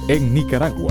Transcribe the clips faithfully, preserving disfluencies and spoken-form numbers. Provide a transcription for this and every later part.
en Nicaragua.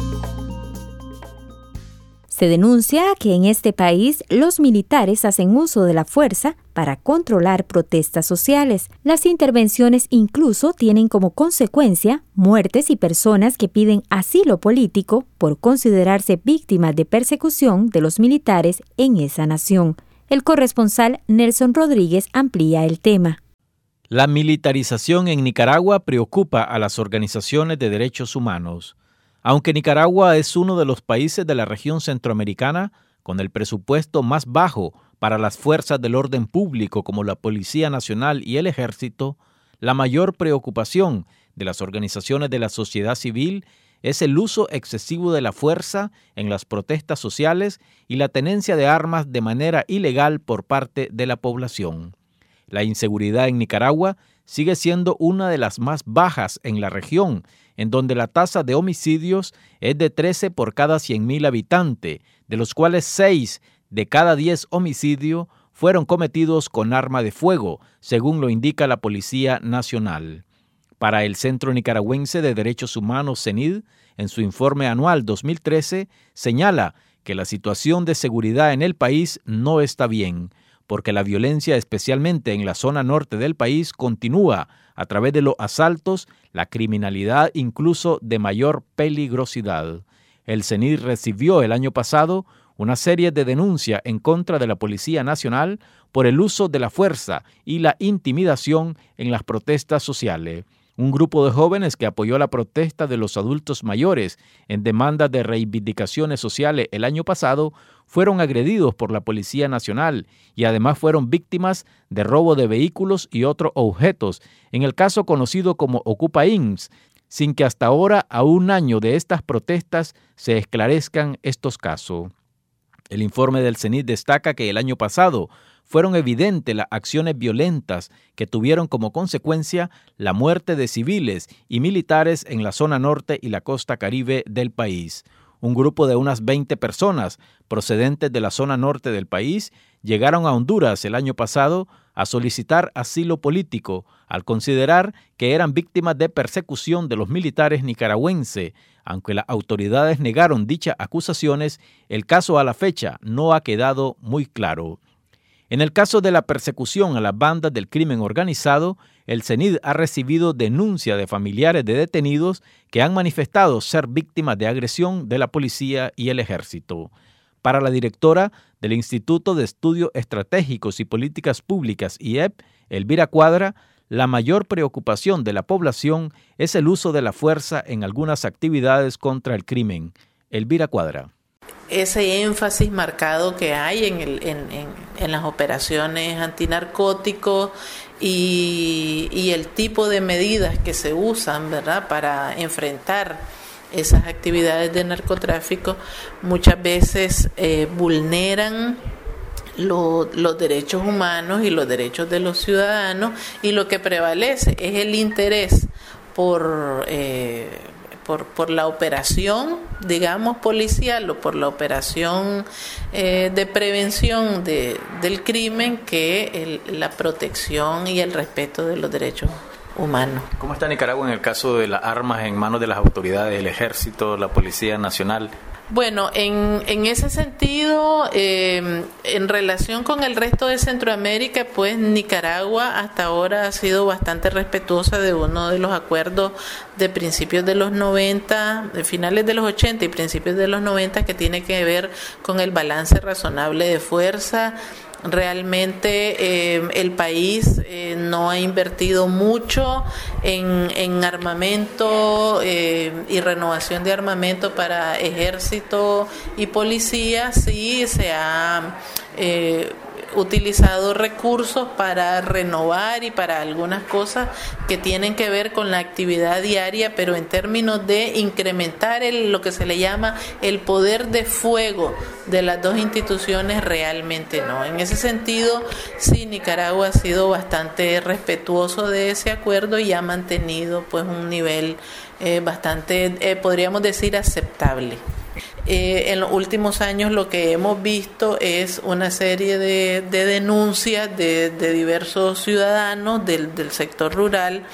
Se denuncia que en este país los militares hacen uso de la fuerza para controlar protestas sociales. Las intervenciones incluso tienen como consecuencia muertes y personas que piden asilo político por considerarse víctimas de persecución de los militares en esa nación. El corresponsal Nelson Rodríguez amplía el tema. La militarización en Nicaragua preocupa a las organizaciones de derechos humanos. Aunque Nicaragua es uno de los países de la región centroamericana con el presupuesto más bajo para las fuerzas del orden público como la Policía Nacional y el Ejército, la mayor preocupación de las organizaciones de la sociedad civil es el uso excesivo de la fuerza en las protestas sociales y la tenencia de armas de manera ilegal por parte de la población. La inseguridad en Nicaragua sigue siendo una de las más bajas en la región, en donde la tasa de homicidios es de trece por cada cien mil habitantes, de los cuales seis de cada diez homicidios fueron cometidos con arma de fuego, según lo indica la Policía Nacional. Para el Centro Nicaragüense de Derechos Humanos, CENID, en su informe anual dos mil trece, señala que la situación de seguridad en el país no está bien, porque la violencia, especialmente en la zona norte del país, continúa a través de los asaltos, la criminalidad incluso de mayor peligrosidad. El CENID recibió el año pasado una serie de denuncias en contra de la Policía Nacional por el uso de la fuerza y la intimidación en las protestas sociales. Un grupo de jóvenes que apoyó la protesta de los adultos mayores en demanda de reivindicaciones sociales el año pasado fueron agredidos por la Policía Nacional y además fueron víctimas de robo de vehículos y otros objetos, en el caso conocido como Ocupa I M S S, sin que hasta ahora, a un año de estas protestas, se esclarezcan estos casos. El informe del CENID destaca que el año pasado fueron evidentes las acciones violentas que tuvieron como consecuencia la muerte de civiles y militares en la zona norte y la costa caribe del país. Un grupo de unas veinte personas procedentes de la zona norte del país llegaron a Honduras el año pasado a solicitar asilo político al considerar que eran víctimas de persecución de los militares nicaragüenses. Aunque las autoridades negaron dichas acusaciones, el caso a la fecha no ha quedado muy claro. En el caso de la persecución a las bandas del crimen organizado, el CENID ha recibido denuncias de familiares de detenidos que han manifestado ser víctimas de agresión de la policía y el ejército. Para la directora del Instituto de Estudios Estratégicos y Políticas Públicas, I E P, Elvira Cuadra, la mayor preocupación de la población es el uso de la fuerza en algunas actividades contra el crimen. Elvira Cuadra. Ese énfasis marcado que hay en, el, en, en, en las operaciones antinarcóticos y, y el tipo de medidas que se usan, ¿verdad?, para enfrentar esas actividades de narcotráfico, muchas veces eh, vulneran lo, los derechos humanos y los derechos de los ciudadanos, y lo que prevalece es el interés por... Eh, Por, por la operación, digamos, policial o por la operación eh, de prevención de, del crimen que el, la protección y el respeto de los derechos humanos. ¿Cómo está Nicaragua en el caso de las armas en manos de las autoridades, el Ejército, la Policía Nacional? Bueno, en, en ese sentido, eh, en relación con el resto de Centroamérica, pues Nicaragua hasta ahora ha sido bastante respetuosa de uno de los acuerdos de principios de los noventa, de finales de los ochenta y principios de los noventa, que tiene que ver con el balance razonable de fuerza. Realmente eh, el país eh, no ha invertido mucho en, en armamento eh, y renovación de armamento para ejército y policía. Sí se ha eh, utilizado recursos para renovar y para algunas cosas que tienen que ver con la actividad diaria, pero en términos de incrementar el, lo que se le llama el poder de fuego de las dos instituciones, realmente no. En ese sentido, sí, Nicaragua ha sido bastante respetuoso de ese acuerdo y ha mantenido pues un nivel eh, bastante, eh, podríamos decir, aceptable. Eh, en los últimos años lo que hemos visto es una serie de, de denuncias de, de diversos ciudadanos del, del sector rural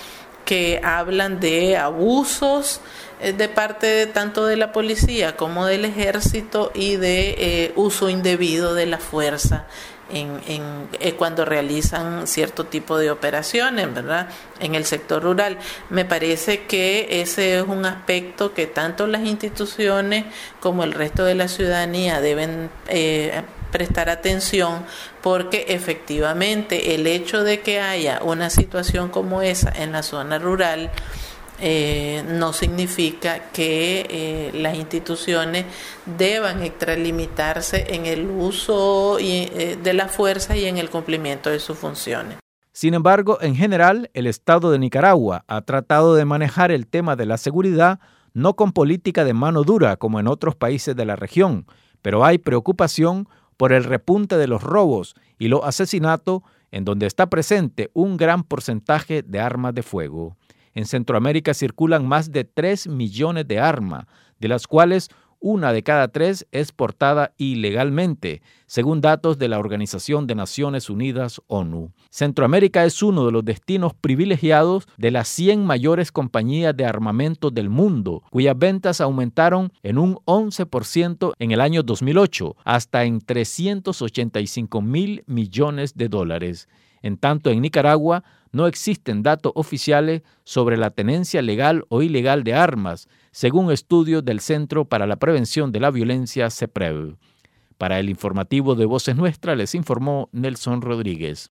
que hablan de abusos de parte de, tanto de la policía como del ejército y de eh, uso indebido de la fuerza en, en eh, cuando realizan cierto tipo de operaciones, ¿verdad?, en el sector rural. Me parece que ese es un aspecto que tanto las instituciones como el resto de la ciudadanía deben eh, prestar atención, porque efectivamente el hecho de que haya una situación como esa en la zona rural Eh, no significa que eh, las instituciones deban extralimitarse en el uso y, eh, de la fuerza y en el cumplimiento de sus funciones. Sin embargo, en general, el Estado de Nicaragua ha tratado de manejar el tema de la seguridad no con política de mano dura como en otros países de la región, pero hay preocupación por el repunte de los robos y los asesinatos, en donde está presente un gran porcentaje de armas de fuego. En Centroamérica circulan más de tres millones de armas, de las cuales una de cada tres es portada ilegalmente, según datos de la Organización de Naciones Unidas, ONU. Centroamérica es uno de los destinos privilegiados de las cien mayores compañías de armamento del mundo, cuyas ventas aumentaron en un once por ciento en el año dos mil ocho, hasta en trescientos ochenta y cinco mil millones de dólares. En tanto, en Nicaragua no existen datos oficiales sobre la tenencia legal o ilegal de armas, según estudios del Centro para la Prevención de la Violencia, CEPREV. Para el informativo de Voces Nuestras les informó Nelson Rodríguez.